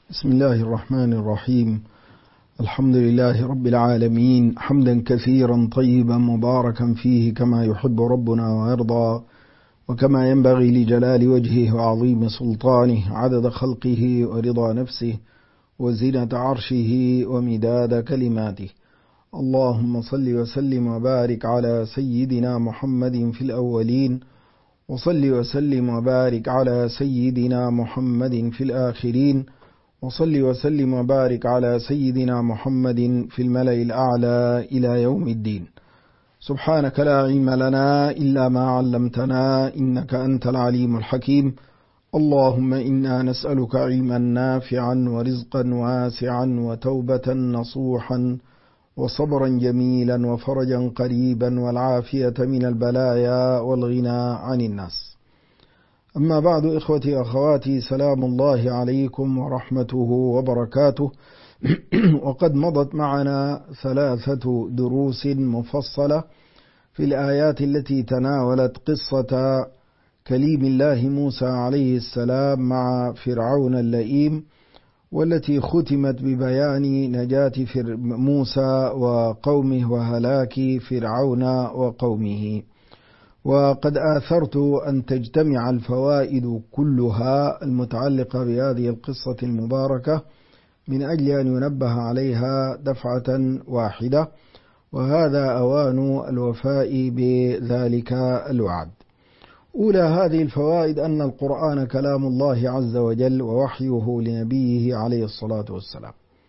بسم الله الرحمن الرحيم. الحمد لله رب العالمين، حمدا كثيرا طيبا مباركا فيه كما يحب ربنا ويرضى، وكما ينبغي لجلال وجهه وعظيم سلطانه، عدد خلقه ورضا نفسه وزنة عرشه ومداد كلماته. اللهم صل وسلم وبارك على سيدنا محمد في الأولين، وصل وسلم وبارك على سيدنا محمد في الآخرين، وصل وسلم وبارك على سيدنا محمد في الملأ الأعلى إلى يوم الدين. سبحانك لا علم لنا إلا ما علمتنا، إنك أنت العليم الحكيم. اللهم إنا نسألك علما نافعا ورزقا واسعا وتوبة نصوحا وصبرا جميلا وفرجا قريبا والعافية من البلايا والغنى عن الناس. أما بعد، إخوتي أخواتي، سلام الله عليكم ورحمته وبركاته. وقد مضت معنا 3 دروس مفصلة في الآيات التي تناولت قصة كليم الله موسى عليه السلام مع فرعون اللئيم، والتي ختمت ببيان نجاة موسى وقومه وهلاك فرعون وقومه. وقد آثرت أن تجتمع الفوائد كلها المتعلقة بهذه القصة المباركة من أجل أن ينبه عليها دفعة واحدة، وهذا أوان الوفاء بذلك الوعد. أولى هذه الفوائد أن القرآن كلام الله عز وجل ووحيه لنبيه عليه الصلاة والسلام،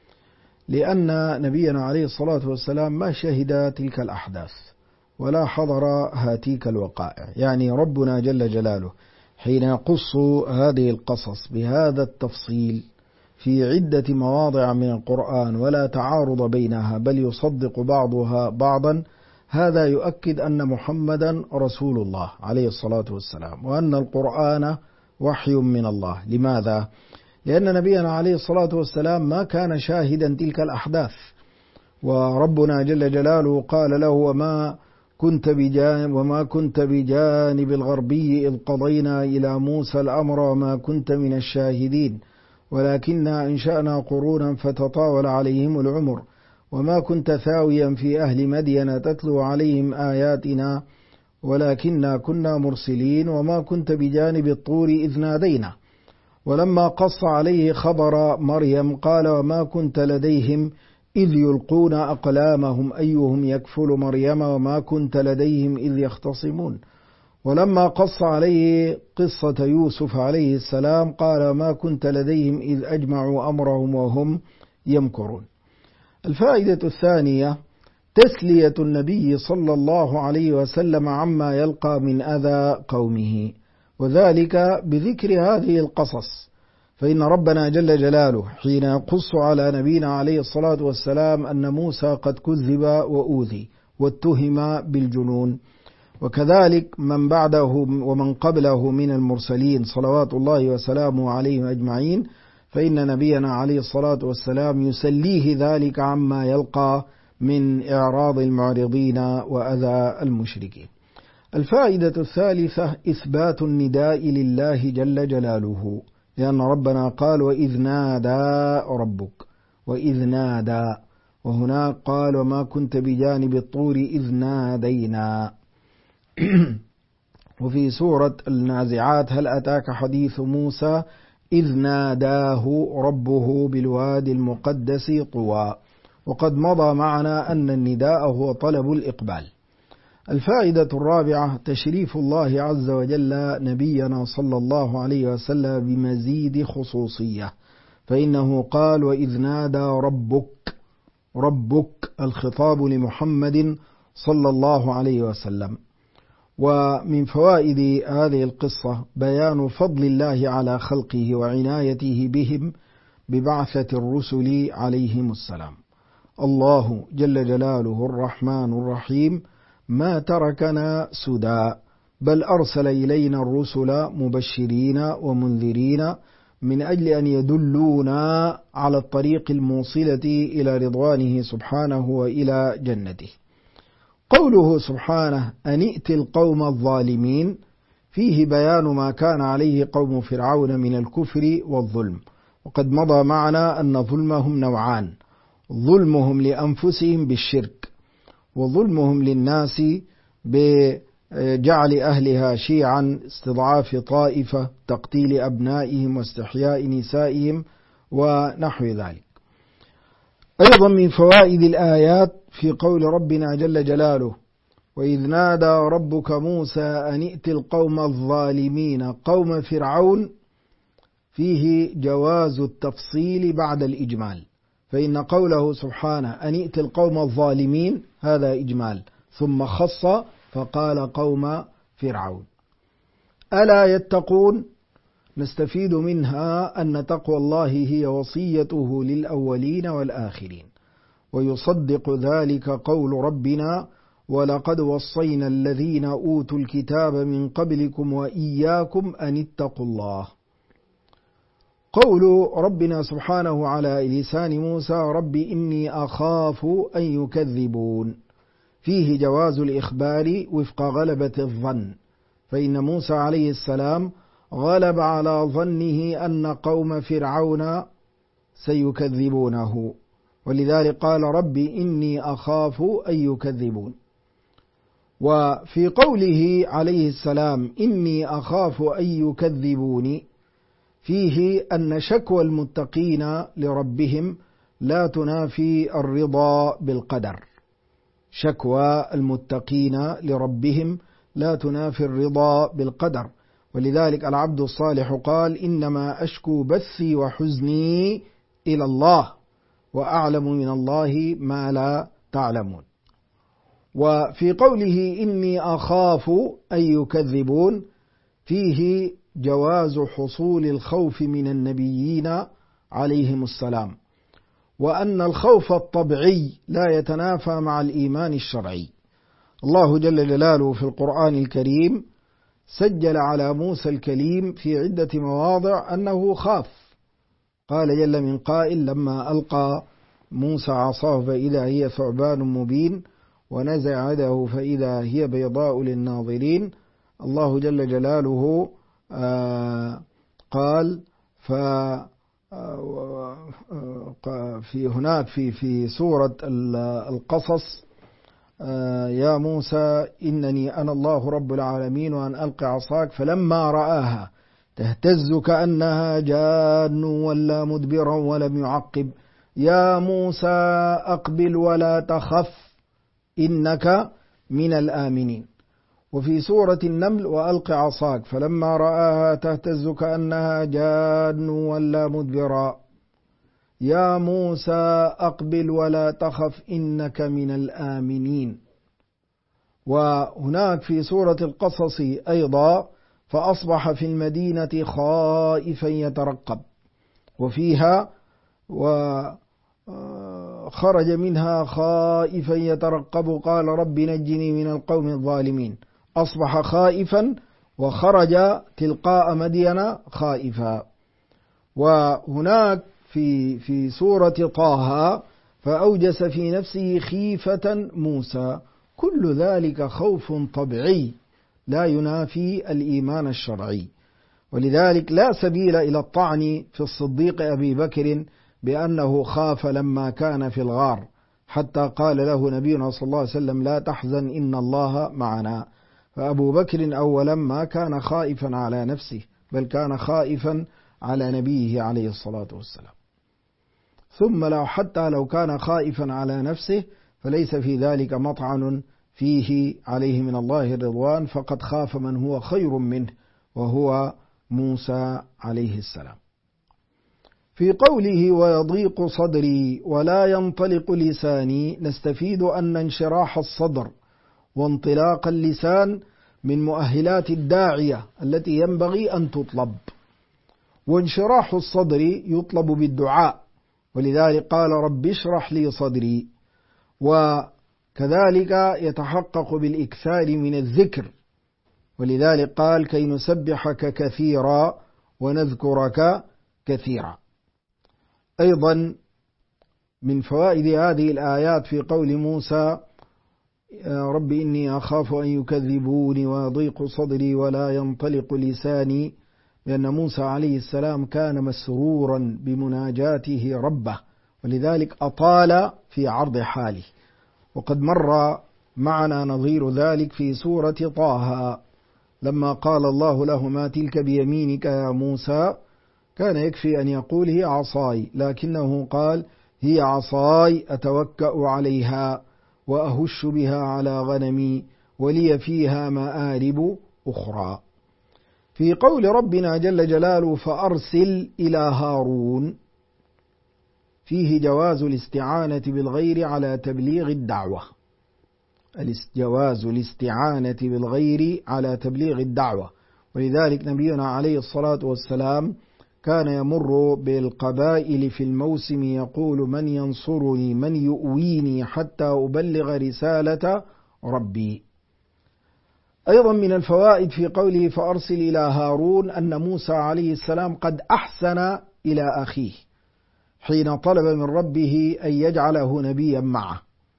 لأن نبينا عليه الصلاة والسلام ما شهد تلك الأحداث ولا حضر هاتيك الوقائع. يعني ربنا جل جلاله حين يقص هذه القصص بهذا التفصيل في عدة مواضع من القرآن ولا تعارض بينها، بل يصدق بعضها بعضا، هذا يؤكد أن محمدا رسول الله عليه الصلاة والسلام، وأن القرآن وحي من الله. لماذا؟ لأن نبينا عليه الصلاة والسلام ما كان شاهدا تلك الأحداث، وربنا جل جلاله قال له: وما كنت بجانب الغربي إذ قضينا إلى موسى الأمر وما كنت من الشاهدين ولكننا أنشأنا قرونا فتطاول عليهم العمر وما كنت ثاويا في أهل مدين تتلو عليهم آياتنا ولكننا كنا مرسلين وما كنت بجانب الطور إذ نادينا. ولما قص عليه خبر مريم قال: وما كنت لديهم إذ يلقون أقلامهم أيهم يكفل مريم وما كنت لديهم إذ يختصمون. ولما قص عليه قصة يوسف عليه السلام قال: ما كنت لديهم إذ أجمعوا أمرهم وهم يمكرون. الفائدة الثانية تسلية النبي صلى الله عليه وسلم عما يلقى من أذى قومه، وذلك بذكر هذه القصص. فإن ربنا جل جلاله حين يقص على نبينا عليه الصلاة والسلام أن موسى قد كذب وأوذي واتهم بالجنون، وكذلك من بعده ومن قبله من المرسلين صلوات الله وسلامه عليهم أجمعين، فإن نبينا عليه الصلاة والسلام يسليه ذلك عما يلقى من إعراض المعرضين وأذى المشركين. الفائدة الثالثة إثبات النداء لله جل جلاله، لأن ربنا قال: وإذ نادى ربك، وإذ نادى، وهناك قال: وما كنت بجانب الطور إذ نادينا. وفي سورة النازعات: هل أتاك حديث موسى إذ ناداه ربه بالوادي المقدس طوى. وقد مضى معنا أن النداء هو طلب الإقبال. الفائدة الرابعة تشريف الله عز وجل نبينا صلى الله عليه وسلم بمزيد خصوصية، فإنه قال: وإذ نادى ربك، الخطاب لمحمد صلى الله عليه وسلم. ومن فوائد هذه القصة بيان فضل الله على خلقه وعنايته بهم ببعثة الرسل عليهم السلام. الله جل جلاله الرحمن الرحيم ما تركنا سدى، بل أرسل إلينا الرسل مبشرين ومنذرين من أجل أن يدلونا على الطريق الموصلة إلى رضوانه سبحانه وإلى جنته. قوله سبحانه: أن ائت القوم الظالمين، فيه بيان ما كان عليه قوم فرعون من الكفر والظلم، وقد مضى معنا أن ظلمهم نوعان: ظلمهم لأنفسهم بالشرك، وظلمهم للناس بجعل أهلها شيعا، استضعاف طائفة، تقتيل أبنائهم واستحياء نسائهم ونحو ذلك. أيضا من فوائد الآيات في قول ربنا جل جلاله: وإذ نادى ربك موسى أن ائت القوم الظالمين قوم فرعون، فيه جواز التفصيل بعد الإجمال، فإن قوله سبحانه أن ائت القوم الظالمين هذا إجمال، ثم خص فقال قوم فرعون. ألا يتقون؟ نستفيد منها أن تقوى الله هي وصيته للأولين والآخرين، ويصدق ذلك قول ربنا: ولقد وصينا الذين أوتوا الكتاب من قبلكم وإياكم أن اتقوا الله. قول ربنا سبحانه على لسان موسى: رب إني أخاف أن يكذبون، فيه جواز الإخبار وفق غلبة الظن، فإن موسى عليه السلام غلب على ظنه أن قوم فرعون سيكذبونه، ولذلك قال: رب إني أخاف أن يكذبون. وفي قوله عليه السلام إني أخاف أن يكذبوني، فيه أن شكوى المتقين لربهم لا تنافي الرضا بالقدر، شكوى المتقين لربهم لا تنافي الرضا بالقدر، ولذلك العبد الصالح قال: إنما أشكو بثي وحزني إلى الله وأعلم من الله ما لا تعلمون. وفي قوله إني أخاف أن يكذبون، فيه جواز حصول الخوف من النبيين عليهم السلام، وأن الخوف الطبيعي لا يتنافى مع الإيمان الشرعي. الله جل جلاله في القرآن الكريم سجل على موسى الكليم في عدة مواضع أنه خاف. قال جل من قائل: لما ألقى موسى عصاه فإذا هي ثعبان مبين ونزع يده فإذا هي بيضاء للناظرين. الله جل جلاله قال في هناك في سورة القصص: يا موسى إنني أنا الله رب العالمين وأن ألقي عصاك فلما رآها تهتز كأنها جان ولا مدبرا ولم يعقب يا موسى أقبل ولا تخف إنك من الآمنين. وفي سورة النمل: وألق عصاك فلما رآها تهتز كأنها جان ولا مدبرا يا موسى أقبل ولا تخف إنك من الآمنين. وهناك في سورة القصص أيضا: فأصبح في المدينة خائفا يترقب، وفيها: وخرج منها خائفا يترقب قال رب نجني من القوم الظالمين. أصبح خائفا وخرج تلقاء مدين خائفا. وهناك في سورة طه: فأوجس في نفسه خيفة موسى. كل ذلك خوف طبيعي لا ينافي الإيمان الشرعي، ولذلك لا سبيل إلى الطعن في الصديق أبي بكر بأنه خاف لما كان في الغار، حتى قال له نبينا صلى الله عليه وسلم: لا تحزن إن الله معنا. فأبو بكر أولا ما كان خائفا على نفسه، بل كان خائفا على نبيه عليه الصلاة والسلام. ثم حتى لو كان خائفا على نفسه فليس في ذلك مطعن فيه عليه من الله الرضوان، فقد خاف من هو خير منه وهو موسى عليه السلام. في قوله: ويضيق صدري ولا ينطلق لساني، نستفيد أن انشراح الصدر وانطلاق اللسان من مؤهلات الداعية التي ينبغي أن تطلب، وانشراح الصدر يطلب بالدعاء، ولذلك قال: رب اشرح لي صدري. وكذلك يتحقق بالإكثار من الذكر، ولذلك قال: كي نسبحك كثيرا ونذكرك كثيرا. أيضا من فوائد هذه الآيات في قول موسى: رب إني أخاف أن يكذبوني ويضيق صدري ولا ينطلق لساني، لأن موسى عليه السلام كان مسرورا بمناجاته ربه، ولذلك أطال في عرض حاله. وقد مر معنا نظير ذلك في سورة طه، لما قال الله له: ما تلك بيمينك يا موسى، كان يكفي أن يقول هي عصاي، لكنه قال: هي عصاي أتوكأ عليها وأهش بها على غنمي ولي فيها مآرب أخرى. في قول ربنا جل جلاله: فأرسل إلى هارون، فيه جواز الاستعانة بالغير على تبليغ الدعوة، جواز الاستعانة بالغير على تبليغ الدعوة. ولذلك نبينا عليه الصلاة والسلام كان يمر بالقبائل في الموسم يقول: من ينصرني من يؤويني حتى أبلغ رسالة ربي. أيضا من الفوائد في قوله: فأرسل إلى هارون، أن موسى عليه السلام قد أحسن إلى أخيه حين طلب من ربه أن يجعله نبيا معه،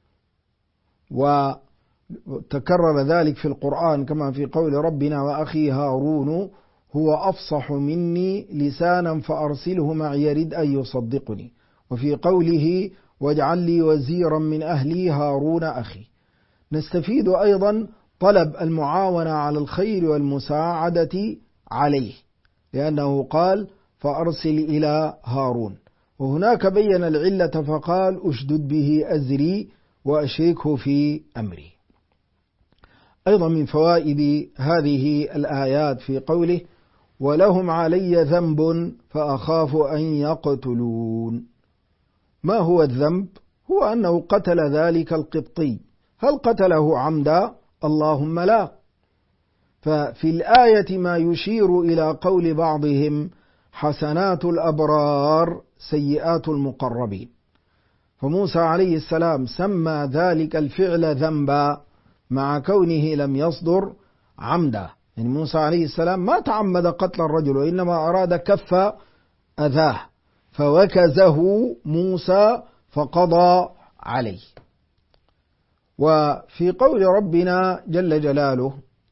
وتكرر ذلك في القرآن كما في قول ربنا: وأخي هارون هو أفصح مني لسانا فأرسله معي يرد أن يصدقني. وفي قوله: واجعل لي وزيرا من أهلي هارون أخي. نستفيد أيضا طلب المعاونة على الخير والمساعدة عليه، لأنه قال: فأرسل إلى هارون. وهناك بين العلة فقال: أشدد به أزري وأشركه في أمري. أيضا من فوائد هذه الآيات في قوله: ولهم علي ذنب فأخاف أن يقتلون. ما هو الذنب؟ هو أنه قتل ذلك القبطي. هل قتله عمدا؟ اللهم لا. ففي الآية ما يشير إلى قول بعضهم: حسنات الأبرار سيئات المقربين. فموسى عليه السلام سمى ذلك الفعل ذنبا مع كونه لم يصدر عمدا. يعني موسى عليه السلام ما تعمد قتل الرجل، وإنما أراد كف أذاه، فوكزه موسى فقضى عليه. وفي قول ربنا جل جلاله: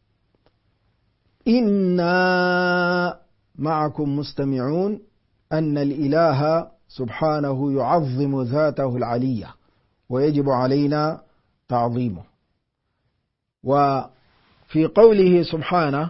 إنا معكم مستمعون، أن الإله سبحانه يعظم ذاته العلية ويجب علينا تعظيمه. وفي قوله سبحانه: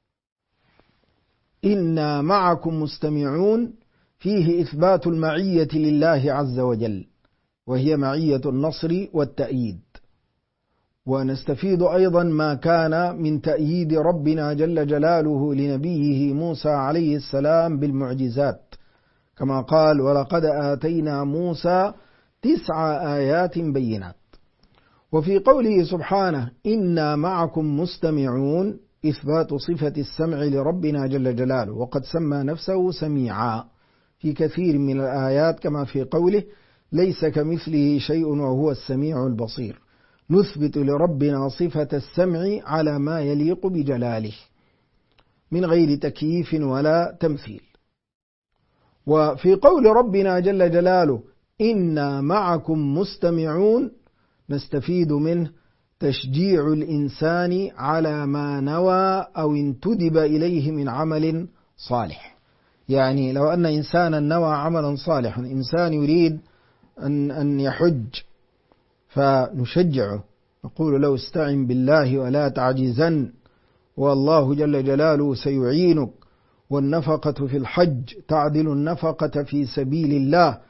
إنا معكم مستمعون، فيه إثبات المعية لله عز وجل، وهي معية النصر والتأييد. ونستفيد أيضا ما كان من تأييد ربنا جل جلاله لنبيه موسى عليه السلام بالمعجزات، كما قال: ولقد آتينا موسى 9 آيات بينات. وفي قوله سبحانه: إنا معكم مستمعون، إثبات صفة السمع لربنا جل جلاله، وقد سمى نفسه سميعا في كثير من الآيات، كما في قوله: ليس كمثله شيء وهو السميع البصير. نثبت لربنا صفة السمع على ما يليق بجلاله من غير تكييف ولا تمثيل. وفي قول ربنا جل جلاله: إنا معكم مستمعون، نستفيد منه تشجيع الإنسان على ما نوى أو انتدب إليه من عمل صالح. يعني لو أن إنسانا نوى عملا صالحا، إنسان يريد أن يحج، فنشجعه نقول له: استعن بالله ولا تعجزن، والله جل جلاله سيعينك، والنفقة في الحج تعدل النفقة في سبيل الله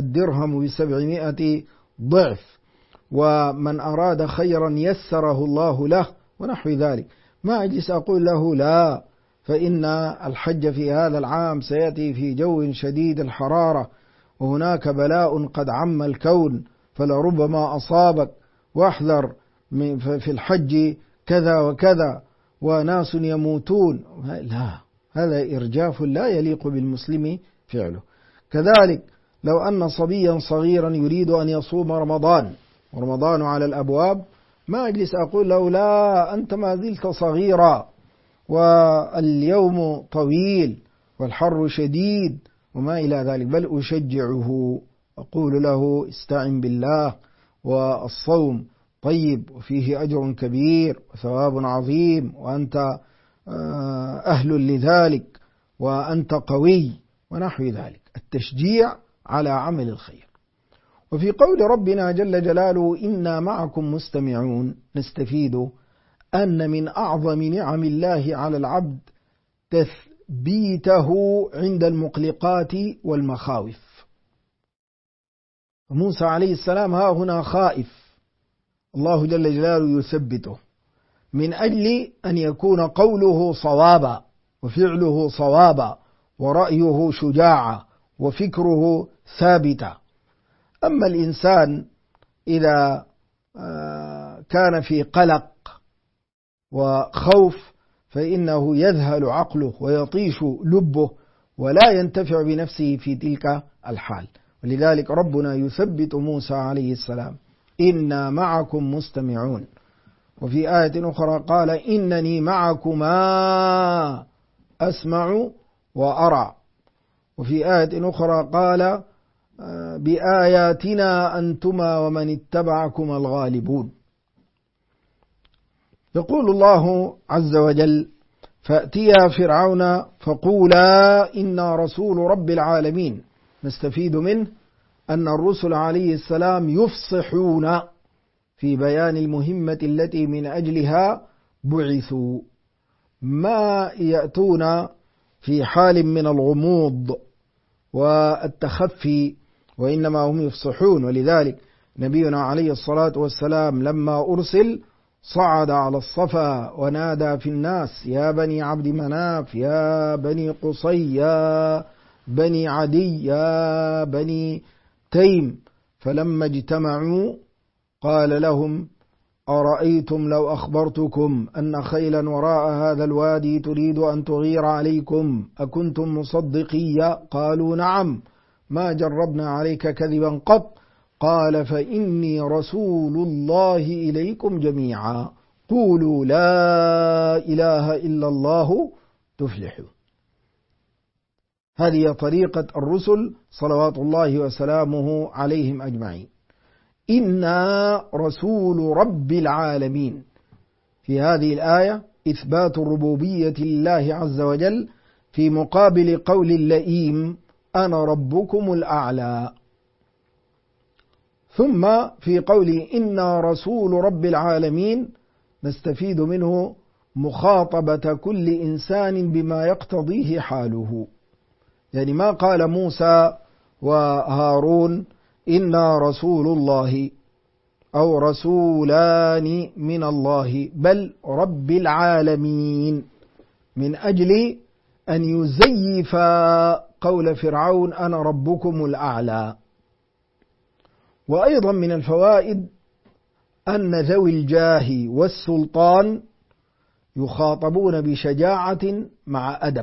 700 ضعف، ومن أراد خيرا يسره الله له، ونحو ذلك. ما أجلس أقول له: لا، فإن الحج في هذا العام سيأتي في جو شديد الحرارة، وهناك بلاء قد عم الكون فلربما أصابك، واحذر في الحج كذا وكذا، وناس يموتون. لا، هذا إرجاف لا يليق بالمسلم فعله. كذلك لو أن صبيا صغيرا يريد أن يصوم رمضان ورمضان على الأبواب، ما أجلس أقول له: لا، أنت ما زلت صغيرا، واليوم طويل والحر شديد وما إلى ذلك، بل أشجعه، أقول له: استعن بالله، والصوم طيب وفيه أجر كبير وثواب عظيم، وأنت أهل لذلك، وأنت قوي ونحو ذلك، التشجيع على عمل الخير. وفي قول ربنا جل جلاله إنا معكم مستمعون نستفيد أن من أعظم نعم الله على العبد تثبيته عند المقلقات والمخاوف. موسى عليه السلام ها هنا خائف، الله جل جلاله يثبته من أجل أن يكون قوله صوابا وفعله صوابا ورأيه شجاعا وفكره ثابتا. أما الإنسان إذا كان في قلق وخوف فإنه يذهل عقله ويطيش لبه ولا ينتفع بنفسه في تلك الحال. ولذلك ربنا يثبت موسى عليه السلام إنا معكم مستمعون. وفي آية أخرى قال إنني معكما أسمع وأرى. وفي آية أخرى قال بآياتنا أنتما ومن اتبعكما الغالبون. يقول الله عز وجل فأتيا فرعون فقولا إنا رسول رب العالمين. نستفيد منه أن الرسل عليه السلام يفصحون في بيان المهمة التي من أجلها بعثوا، ما يأتون في حال من الغموض والتخفي، وإنما هم يفصحون. ولذلك نبينا عليه الصلاة والسلام لما أرسل صعد على الصفا ونادى في الناس يا بني عبد مناف يا بني قصي يا بني عدي يا بني تيم، فلما اجتمعوا قال لهم أرأيتم لو أخبرتكم أن خيلا وراء هذا الوادي تريد أن تغير عليكم أكنتم مصدقية؟ قالوا نعم ما جربنا عليك كذبا قط. قال فإني رسول الله إليكم جميعا قولوا لا إله إلا الله تفلحوا. هذه طريقة الرسل صلوات الله وسلامه عليهم أجمعين. إنا رسول رب العالمين. في هذه الآية إثبات الربوبية لله عز وجل في مقابل قول اللئيم أنا ربكم الأعلى. ثم في قوله إنا رسول رب العالمين نستفيد منه مخاطبة كل إنسان بما يقتضيه حاله. يعني ما قال موسى وهارون إنا رسول الله أو رسولان من الله، بل رب العالمين، من أجل أن يزيف قول فرعون أنا ربكم الأعلى. وأيضا من الفوائد أن ذوي الجاه والسلطان يخاطبون بشجاعة مع أدب،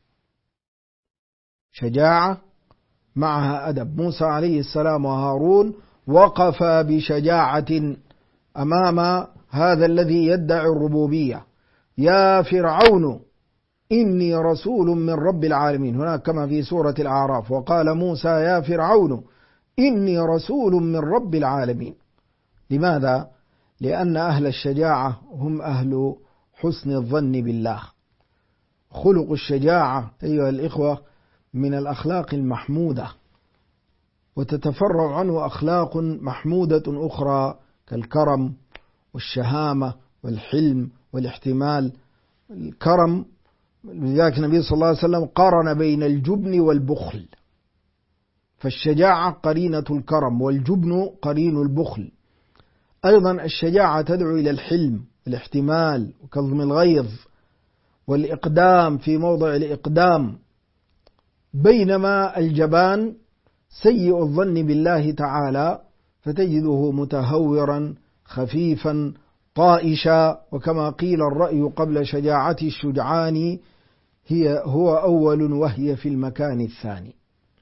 شجاعة معها أدب. موسى عليه السلام وهارون وقفا بشجاعة أمام هذا الذي يدعي الربوبية. يا فرعون إني رسول من رب العالمين، هناك كما في سورة الأعراف وقال موسى يا فرعون إني رسول من رب العالمين. لماذا؟ لأن أهل الشجاعة هم أهل حسن الظن بالله. خلق الشجاعة أيها الإخوة من الأخلاق المحمودة، وتتفرع عنه أخلاق محمودة أخرى كالكرم والشهامة والحلم والاحتمال. الكرم، لذلك النبي صلى الله عليه وسلم قارن بين الجبن والبخل، فالشجاعة قرينة الكرم والجبن قرين البخل. أيضا الشجاعة تدعو إلى الحلم الاحتمال وكظم الغيظ والإقدام في موضع الإقدام، بينما الجبان سيء الظن بالله تعالى فتجده متهورا خفيفا طائشا. وكما قيل الرأي قبل شجاعة الشجعان هو أول وهي في المكان الثاني.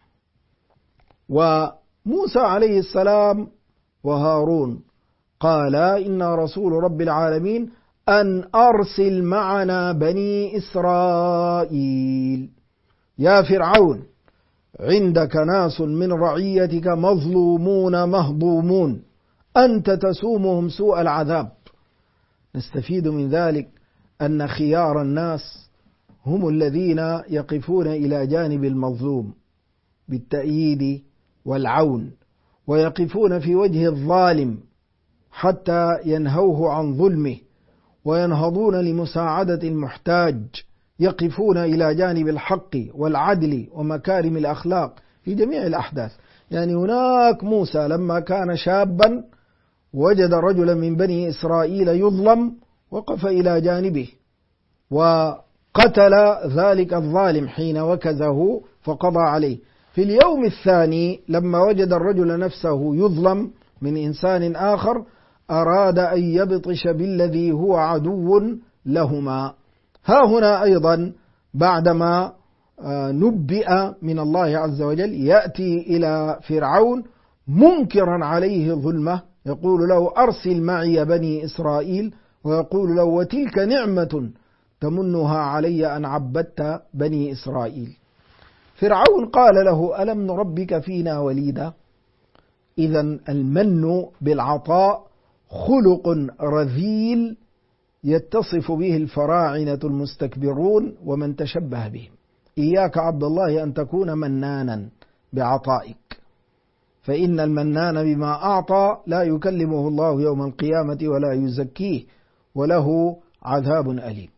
وموسى عليه السلام وهارون قال إنا رسول رب العالمين أن أرسل معنا بني إسرائيل. يا فرعون عندك ناس من رعيتك مظلومون مهضومون أنت تسومهم سوء العذاب. نستفيد من ذلك أن خيار الناس هم الذين يقفون إلى جانب المظلوم بالتأييد والعون، ويقفون في وجه الظالم حتى ينهوه عن ظلمه، وينهضون لمساعدة المحتاج، يقفون إلى جانب الحق والعدل ومكارم الأخلاق في جميع الأحداث. يعني هناك موسى لما كان شابا وجد رجلا من بني إسرائيل يظلم، وقف إلى جانبه وقتل ذلك الظالم حين وكزه فقضى عليه. في اليوم الثاني لما وجد الرجل نفسه يظلم من إنسان آخر، أراد أن يبطش بالذي هو عدو لهما. ها هنا أيضا بعدما نبئ من الله عز وجل يأتي إلى فرعون منكرا عليه ظلمه، يقول له أرسل معي بني إسرائيل، ويقول له وتلك نعمة تمنها علي أن عبدت بني إسرائيل. فرعون قال له ألم نربك فينا وليدا؟ إذن المن بالعطاء خلق رذيل يتصف به الفراعنة المستكبرون ومن تشبه بهم. إياك عبد الله أن تكون منانا بعطائك، فإن المنان بما أعطى لا يكلمه الله يوم القيامة ولا يزكيه وله عذاب أليم.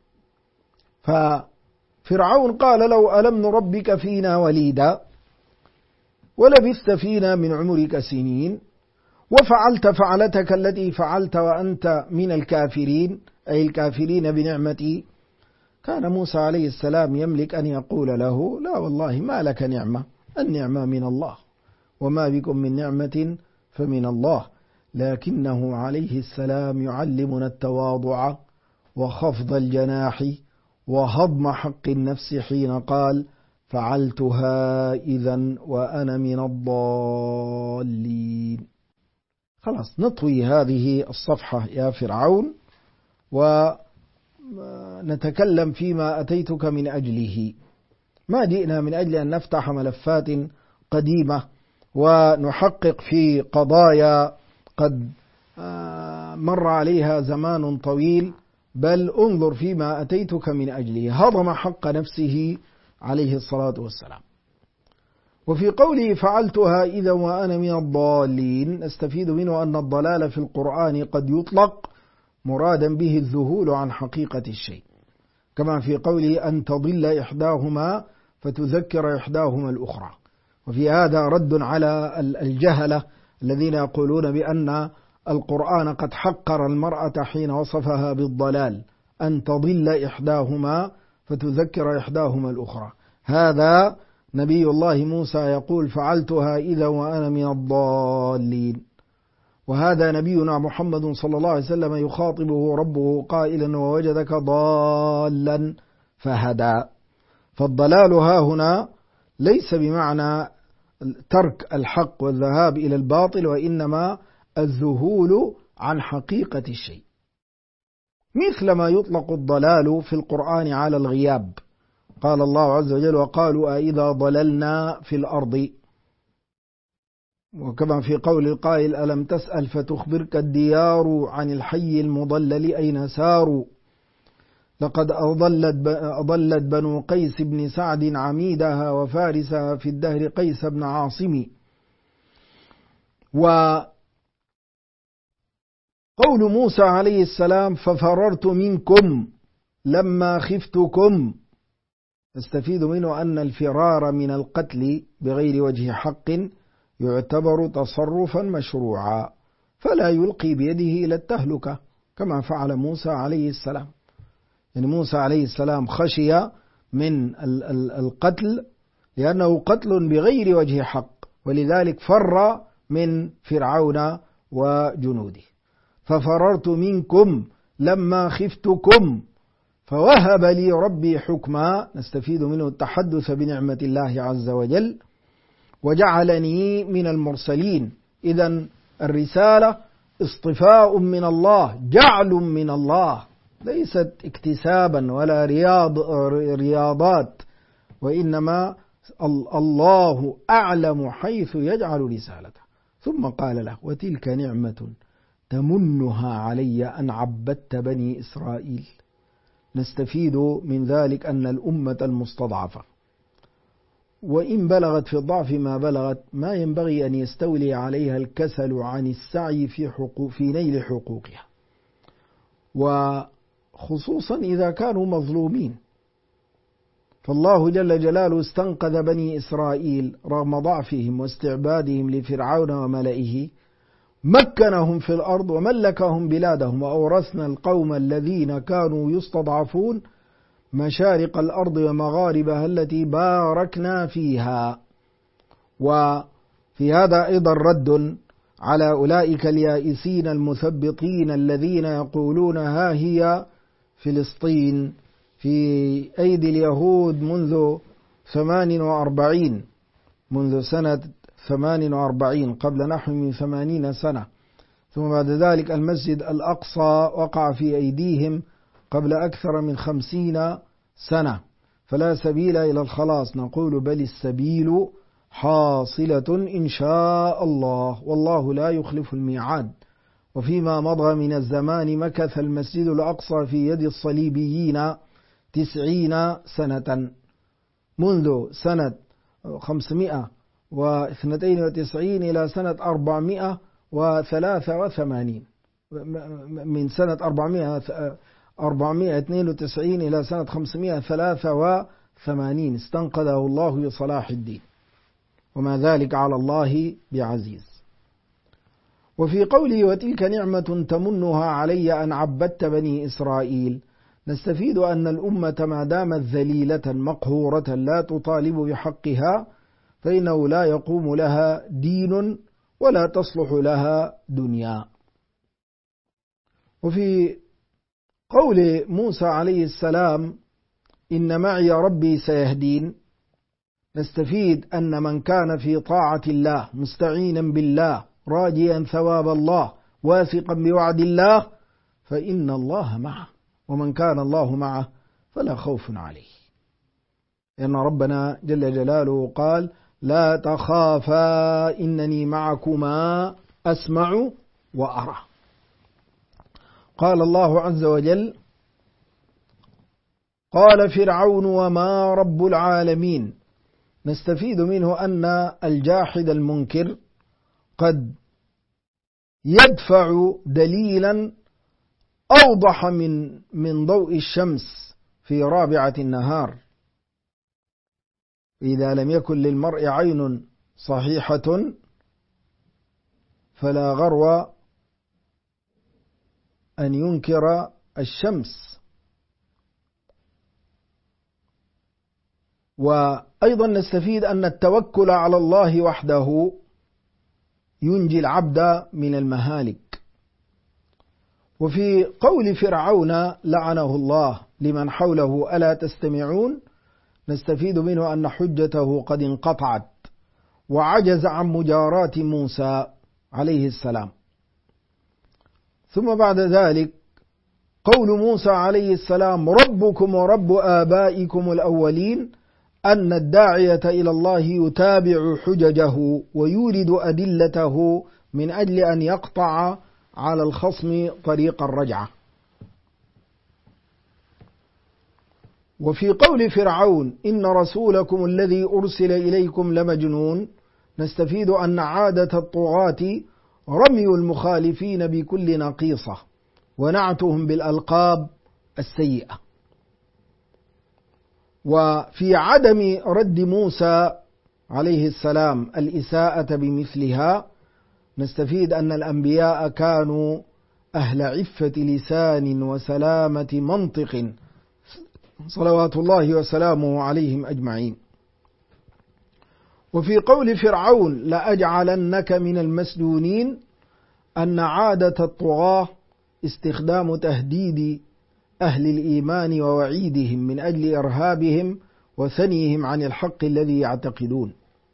ففرعون قال له ألم نربك فينا وليدا ولبثت فينا من عمرك سنين وفعلت فعلتك التي فعلت وأنت من الكافرين، أي الكافرين بنعمتي. كان موسى عليه السلام يملك أن يقول له لا والله ما لك نعمة، النعمة من الله، وما بكم من نعمة فمن الله. لكنه عليه السلام يعلمنا التواضع وخفض الجناح وهضم حق النفس حين قال فعلتها إذن وأنا من الضالين. خلاص نطوي هذه الصفحة يا فرعون ونتكلم فيما أتيتك من أجله. ما جئنا من أجل أن نفتح ملفات قديمة ونحقق في قضايا قد مر عليها زمان طويل، بل انظر فيما أتيتك من أجله. هضم حق نفسه عليه الصلاة والسلام. وفي قوله فعلتها إذا وأنا من الضالين نستفيد منه أن الضلال في القرآن قد يطلق مرادا به الذهول عن حقيقة الشيء، كما في قوله أن تضل إحداهما فتذكر إحداهما الأخرى. وفي هذا رد على الجهلة الذين يقولون بأن القرآن قد حقر المرأة حين وصفها بالضلال، أن تضل إحداهما فتذكر إحداهما الأخرى. هذا نبي الله موسى يقول فعلتها إذا وأنا من الضالين، وهذا نبينا محمد صلى الله عليه وسلم يخاطبه ربه قائلا ووجدك ضالا فهدى. فالضلال ها هنا ليس بمعنى ترك الحق والذهاب إلى الباطل، وإنما الذهول عن حقيقة الشيء، مثل ما يطلق الضلال في القرآن على الغياب. قال الله عز وجل وقالوا أإذا ضللنا في الأرض، وكما في قول القائل ألم تسأل فتخبرك الديار عن الحي المضلل أين ساروا، لقد أضلت بنو قيس بن سعد عميدها وفارسها في الدهر قيس بن عاصم. وقول موسى عليه السلام ففررت منكم لما خفتكم، نستفيد منه أن الفرار من القتل بغير وجه حق يعتبر تصرفا مشروعا، فلا يلقي بيده إلى التهلكة كما فعل موسى عليه السلام. يعني موسى عليه السلام خشي من القتل لأنه قتل بغير وجه حق، ولذلك فر من فرعون وجنوده. ففررت منكم لما خفتكم فوهب لي ربي حكما، نستفيد منه التحدث بنعمة الله عز وجل، وجعلني من المرسلين. إذن الرسالة اصطفاء من الله، جعل من الله، ليست اكتسابا ولا رياضات، وإنما الله أعلم حيث يجعل رسالته. ثم قال له وتلك نعمة تمنها علي أن عبدت بني إسرائيل. نستفيد من ذلك أن الأمة المستضعفة وإن بلغت في الضعف ما بلغت ما ينبغي أن يستولي عليها الكسل عن السعي في نيل حقوقها، وخصوصا إذا كانوا مظلومين. فالله جل جلاله استنقذ بني إسرائيل رغم ضعفهم واستعبادهم لفرعون وملئه، مكنهم في الأرض وملكهم بلادهم، وأورثنا القوم الذين كانوا يستضعفون مشارق الأرض ومغاربها التي باركنا فيها. وفي هذا أيضا رد على أولئك اليائسين المثبطين الذين يقولون ها هي فلسطين في أيدي اليهود منذ سنة 48 قبل نحو من 80 سنة، ثم بعد ذلك المسجد الأقصى وقع في أيديهم قبل أكثر من 50 سنة، فلا سبيل إلى الخلاص. نقول بل السبيل حاصلة إن شاء الله، والله لا يخلف الميعاد. وفيما مضى من الزمان مكث المسجد الأقصى في يد الصليبيين 90 سنة، منذ سنة 592 إلى سنة 483، من سنة 492 إلى سنة 583 استنقذه الله بصلاح الدين، وما ذلك على الله بعزيز. وفي قوله وتلك نعمة تمنها علي أن عبدت بني إسرائيل، نستفيد أن الأمة ما دامت ذليلة مقهورة لا تطالب بحقها فإنه لا يقوم لها دين ولا تصلح لها دنيا. وفي قول موسى عليه السلام إن معي ربي سيهدين، نستفيد أن من كان في طاعة الله مستعينا بالله راجيا ثواب الله واثقا بوعد الله فإن الله معه، ومن كان الله معه فلا خوف عليه، لأن ربنا جل جلاله قال لا تخافا إنني معكما أسمع وأرى. قال الله عز وجل قال فرعون وما رب العالمين، نستفيد منه أن الجاحد المنكر قد يدفع دليلا أوضح من ضوء الشمس في رابعة النهار. إذا لم يكن للمرء عين صحيحة فلا غرو أن ينكر الشمس. وأيضا نستفيد أن التوكل على الله وحده ينجي العبد من المهالك. وفي قول فرعون لعنه الله لمن حوله ألا تستمعون، نستفيد منه أن حجته قد انقطعت وعجز عن مجاراة موسى عليه السلام. ثم بعد ذلك قول موسى عليه السلام ربكم ورب آبائكم الأولين، أن الداعية إلى الله يتابع حججه ويورد أدلته من أجل أن يقطع على الخصم طريق الرجعة. وفي قول فرعون إن رسولكم الذي أرسل إليكم لمجنون، نستفيد أن عادة الطغاة رمي المخالفين بكل نقيصة ونعتهم بالألقاب السيئة. وفي عدم رد موسى عليه السلام الإساءة بمثلها، نستفيد أن الأنبياء كانوا أهل عفة لسان وسلامة منطق صلوات الله وسلامه عليهم أجمعين. وفي قول فرعون لأجعلنك من المسجونين، أن عادة الطغاة استخدام تهديد أهل الإيمان ووعيدهم من أجل إرهابهم وثنيهم عن الحق الذي يعتقدون.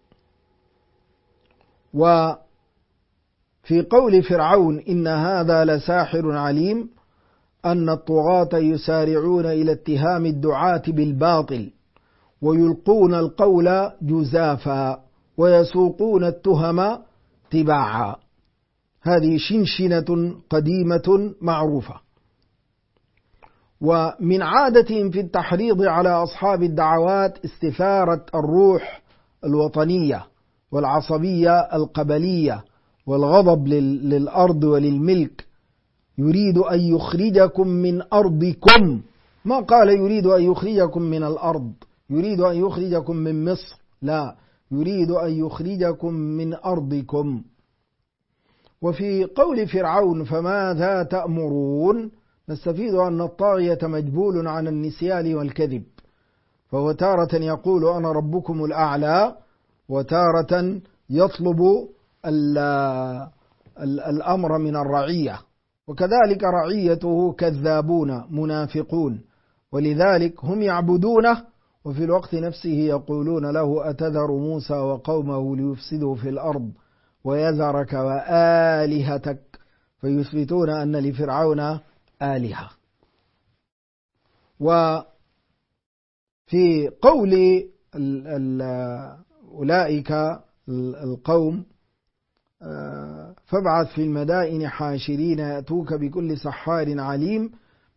وفي قول فرعون إن هذا لساحر عليم، أن الطغاة يسارعون إلى اتهام الدعاة بالباطل ويلقون القول جزافا ويسوقون التهم تباعا. هذه شنشنة قديمة معروفة. ومن عادتهم في التحريض على أصحاب الدعوات استثارة الروح الوطنية والعصبية القبلية والغضب للأرض وللملك. يريد أن يخرجكم من أرضكم، ما قال يريد أن يخرجكم من الأرض، يريد أن يخرجكم من مصر، لا، يريد أن يخرجكم من أرضكم. وفي قول فرعون فماذا تأمرون نستفيد أن الطاغية مجبول عن النسيان والكذب، فهو تارة يقول أنا ربكم الأعلى، وتارة يطلب الأمر من الرعية، وكذلك رعيته كذابون منافقون، ولذلك هم يعبدونه وفي الوقت نفسه يقولون له أتذر موسى وقومه ليفسدوا في الأرض ويذرك وآلهتك، فيثبتون أن لفرعون آلهة. وفي قول أولئك القوم فابعث في المدائن حاشرين يأتوك بكل سحار عليم،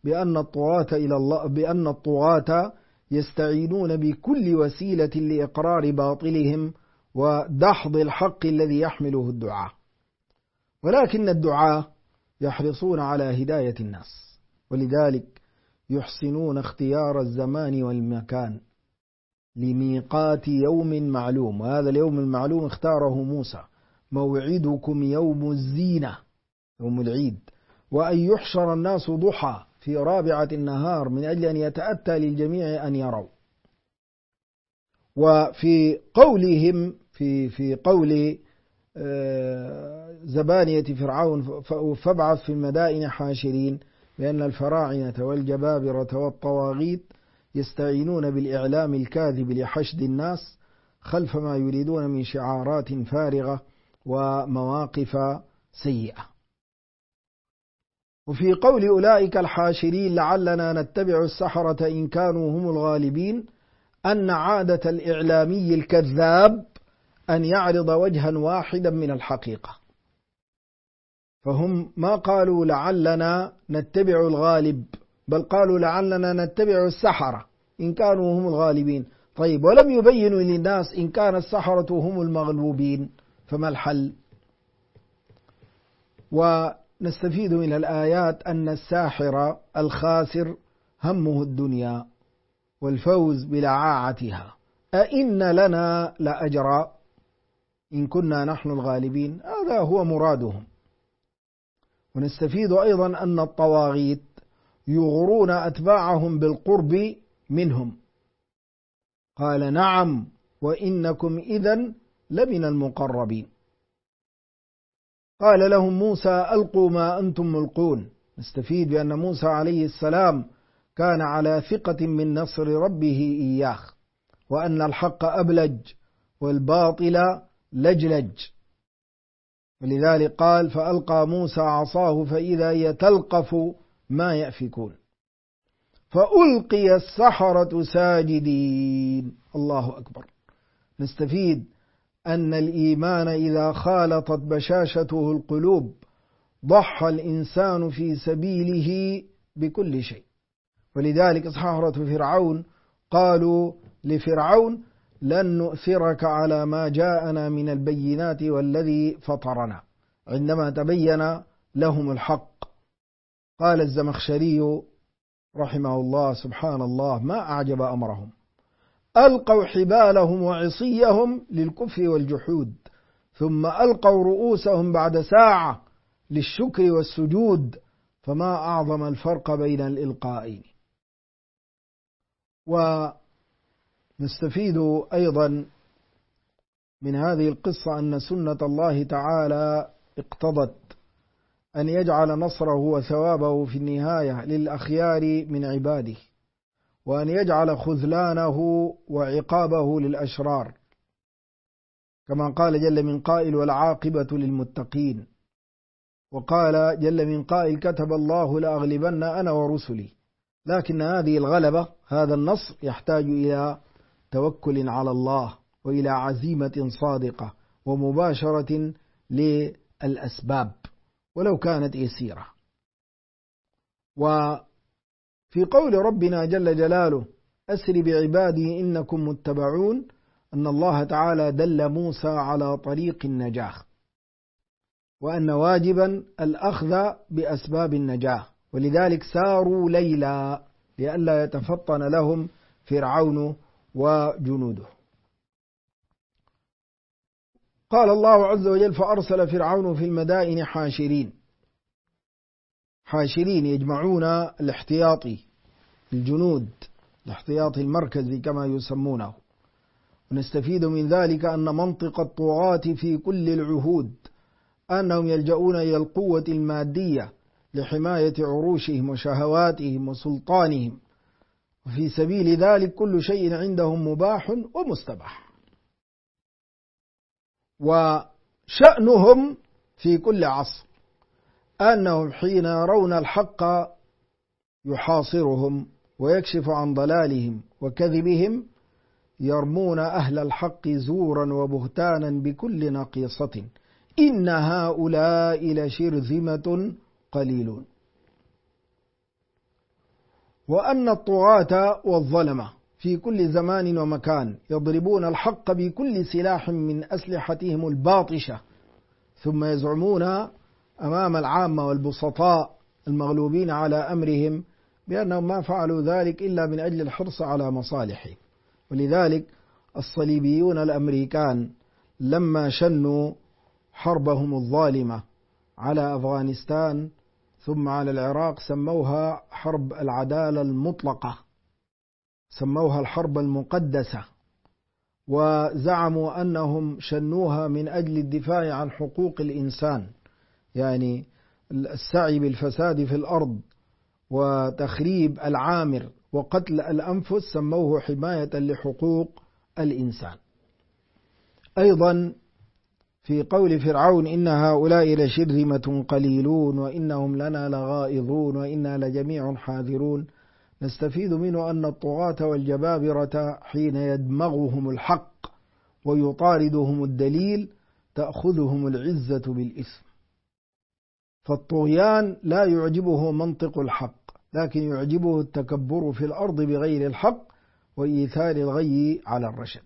بأن الطغاة يستعينون بكل وسيلة لإقرار باطلهم ودحض الحق الذي يحمله الدعاء، ولكن الدعاء يحرصون على هداية الناس، ولذلك يحسنون اختيار الزمان والمكان لميقات يوم معلوم، وهذا اليوم المعلوم اختاره موسى، موعدكم يوم الزينة يوم العيد، وأن يحشر الناس ضحى في رابعة النهار من أجل أن يتأتى للجميع أن يروا. وفي قولهم في قول زبانية فرعون فابعث في المدائن حاشرين، لأن الفراعنة والجبابرة والطواغيت يستعينون بالإعلام الكاذب لحشد الناس خلف ما يريدون من شعارات فارغة ومواقف سيئة. وفي قول أولئك الحاشرين لعلنا نتبع السحرة إن كانوا هم الغالبين، أن عادة الإعلامي الكذاب أن يعرض وجها واحدا من الحقيقة، فهم ما قالوا لعلنا نتبع الغالب، بل قالوا لعلنا نتبع السحرة إن كانوا هم الغالبين. طيب، ولم يبينوا للناس إن كان السحرة هم المغلوبين فما الحل؟ ونستفيد من الآيات أن الساحر الخاسر همه الدنيا والفوز بلعاعتها، أئن لنا لأجرا إن كنا نحن الغالبين، هذا هو مرادهم. ونستفيد أيضا أن الطواغيت يغرون أتباعهم بالقرب منهم، قال نعم وإنكم إذن لمن المقربين. قال لهم موسى ألقوا ما أنتم ملقون، نستفيد بأن موسى عليه السلام كان على ثقة من نصر ربه إياه، وأن الحق أبلج والباطل لجلج، ولذلك قال فألقى موسى عصاه فإذا هي تلقف ما يأفكون، فألقي السحرة ساجدين. الله أكبر. نستفيد أن الإيمان إذا خالطت بشاشته القلوب ضحى الإنسان في سبيله بكل شيء، ولذلك سحرة فرعون قالوا لفرعون لن نؤثرك على ما جاءنا من البينات والذي فطرنا، عندما تبين لهم الحق. قال الزمخشري رحمه الله سبحان الله ما أعجب أمرهم، ألقوا حبالهم وعصيهم للكفر والجحود، ثم ألقوا رؤوسهم بعد ساعة للشكر والسجود، فما أعظم الفرق بين الإلقائين. ونستفيد أيضا من هذه القصة أن سنة الله تعالى اقتضت أن يجعل نصره وثوابه في النهاية للأخيار من عباده، وأن يجعل خذلانه وعقابه للأشرار، كما قال جل من قائل والعاقبة للمتقين، وقال جل من قائل كتب الله لأغلبن أنا ورسلي. لكن هذه الغلبة، هذا النصر يحتاج إلى توكل على الله وإلى عزيمة صادقة ومباشرة للأسباب ولو كانت يسيرة. في قول ربنا جل جلاله أسر بعبادي إنكم متبعون، أن الله تعالى دل موسى على طريق النجاة، وأن واجبا الأخذ بأسباب النجاة، ولذلك ساروا ليلا لئلا يتفطن لهم فرعون وجنوده. قال الله عز وجل فأرسل فرعون في المدائن حاشرين يجمعون الاحتياطي الجنود، الاحتياطي المركزي كما يسمونه. ونستفيد من ذلك أن منطق الطغاة في كل العهود أنهم يلجؤون إلى القوة المادية لحماية عروشهم وشهواتهم وسلطانهم، وفي سبيل ذلك كل شيء عندهم مباح ومستباح. وشأنهم في كل عصر أنهم حين يرون الحق يحاصرهم ويكشف عن ضلالهم وكذبهم يرمون أهل الحق زورا وبهتانا بكل نقيصة، إن هؤلاء لشرذمة قليلون. وأن الطغاة والظلمة في كل زمان ومكان يضربون الحق بكل سلاح من أسلحتهم الباطشة، ثم يزعمون أمام العامة والبسطاء المغلوبين على أمرهم بأنهم ما فعلوا ذلك إلا من أجل الحرص على مصالحهم. ولذلك الصليبيون الأمريكان لما شنوا حربهم الظالمة على أفغانستان ثم على العراق سموها حرب العدالة المطلقة، سموها الحرب المقدسة، وزعموا أنهم شنوها من أجل الدفاع عن حقوق الإنسان، يعني السعي بالفساد في الأرض وتخريب العامر وقتل الأنفس، سموه حماية لحقوق الإنسان. أيضا في قول فرعون إن هؤلاء لشرذمة قليلون وإنهم لنا لغائظون وإنا لجميع حاذرون، نستفيد منه أن الطغاة والجبابرة حين يدمغهم الحق ويطاردهم الدليل تأخذهم العزة بالإثم. فالطغيان لا يعجبه منطق الحق، لكن يعجبه التكبر في الأرض بغير الحق وإيثار الغي على الرشد.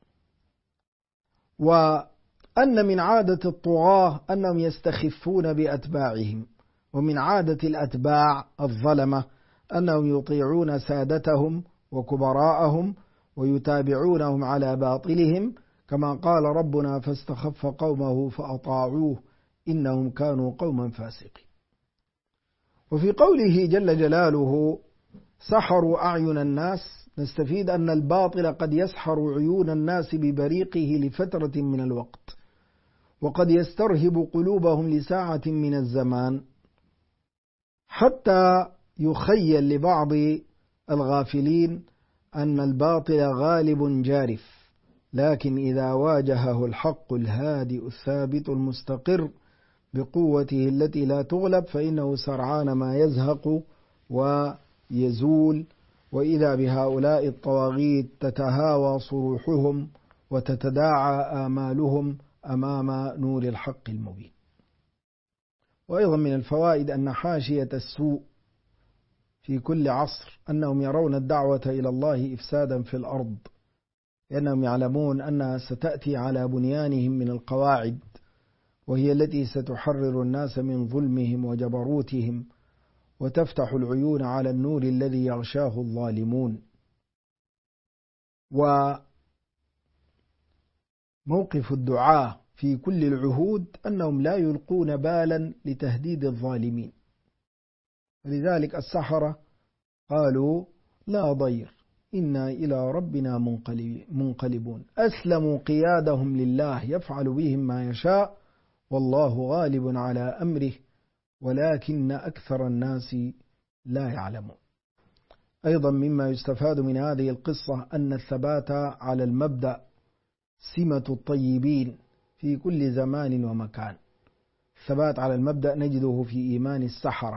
وأن من عادة الطغاة أنهم يستخفون بأتباعهم، ومن عادة الأتباع الظلمة أنهم يطيعون سادتهم وكبراءهم ويتابعونهم على باطلهم، كما قال ربنا فاستخف قومه فأطاعوه إنهم كانوا قوما فاسقين. وفي قوله جل جلاله سحروا أعين الناس، نستفيد أن الباطل قد يسحر عيون الناس ببريقه لفترة من الوقت، وقد يسترهب قلوبهم لساعة من الزمان، حتى يخيل لبعض الغافلين أن الباطل غالب جارف، لكن إذا واجهه الحق الهادئ الثابت المستقر بقوته التي لا تغلب فإنه سرعان ما يزهق ويزول. وإذا بهؤلاء الطواغيت تتهاوى صروحهم وتتداعى آمالهم أمام نور الحق المبين. وأيضا من الفوائد أن حاشية السوء في كل عصر أنهم يرون الدعوة إلى الله إفسادا في الأرض، لأنهم يعلمون أنها ستأتي على بنيانهم من القواعد، وهي التي ستحرر الناس من ظلمهم وجبروتهم وتفتح العيون على النور الذي يغشاه الظالمون. وموقف الدعاة في كل العهود أنهم لا يلقون بالا لتهديد الظالمين، لذلك السحرة قالوا لا ضير إنا إلى ربنا منقلبون، أسلموا قيادهم لله يفعل بهم ما يشاء والله غالب على أمره ولكن أكثر الناس لا يعلمون. أيضا مما يستفاد من هذه القصة أن الثبات على المبدأ سمة الطيبين في كل زمان ومكان. الثبات على المبدأ نجده في إيمان السحرة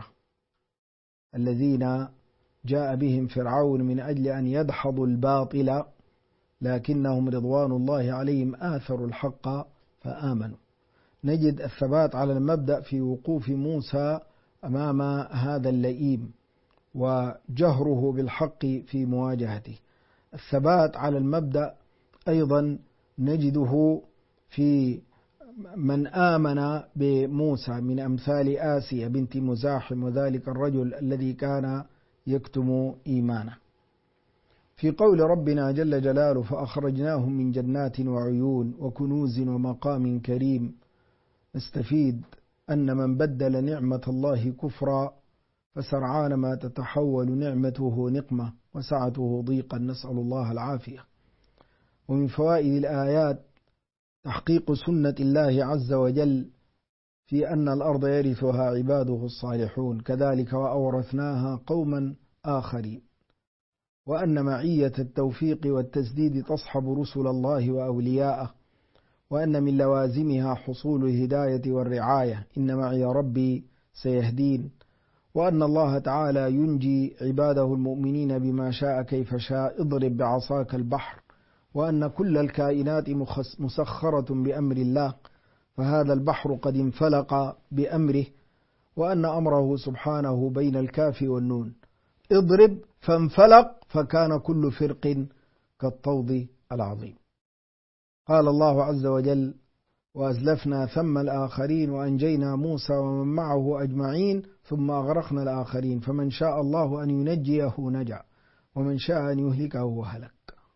الذين جاء بهم فرعون من أجل أن يدحضوا الباطل، لكنهم رضوان الله عليهم آثروا الحق فآمنوا. نجد الثبات على المبدأ في وقوف موسى أمام هذا اللئيم وجهره بالحق في مواجهته. الثبات على المبدأ أيضا نجده في من آمن بموسى من أمثال آسيا بنت مزاحم وذلك الرجل الذي كان يكتم إيمانه. في قول ربنا جل جلاله فأخرجناهم من جنات وعيون وكنوز ومقام كريم، نستفيد أن من بدل نعمة الله كفرا فسرعان ما تتحول نعمته نقمة وسعته ضيقا، نسأل الله العافية. ومن فوائد الآيات تحقيق سنة الله عز وجل في أن الأرض يرثها عباده الصالحون، كذلك وأورثناها قوما آخرين، وأن معية التوفيق والتسديد تصحب رسل الله وأولياءه، وأن من لوازمها حصول الهداية والرعاية، إن معي ربي سيهدين، وأن الله تعالى ينجي عباده المؤمنين بما شاء كيف شاء، اضرب بعصاك البحر، وأن كل الكائنات مسخرة بأمر الله، فهذا البحر قد انفلق بأمره، وأن أمره سبحانه بين الكاف والنون، اضرب فانفلق فكان كل فرق كالطود العظيم. قال الله عز وجل وأزلفنا ثم الآخرين وأنجينا موسى ومن معه أجمعين ثم أغرقنا الآخرين، فمن شاء الله أن ينجيه نجا ومن شاء أن يهلكه هلك.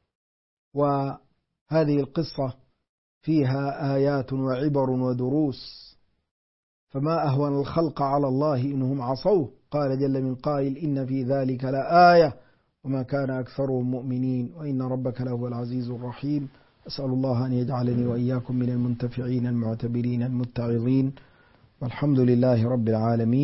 وهذه القصة فيها آيات وعبر ودروس، فما أهون الخلق على الله إنهم عصوه، قال جل من قائل إن في ذلك لآية وما كان أكثرهم مؤمنين وإن ربك لهو العزيز الرحيم. أسأل الله أن يجعلني وإياكم من المنتفعين المعتبرين المتعظين، والحمد لله رب العالمين.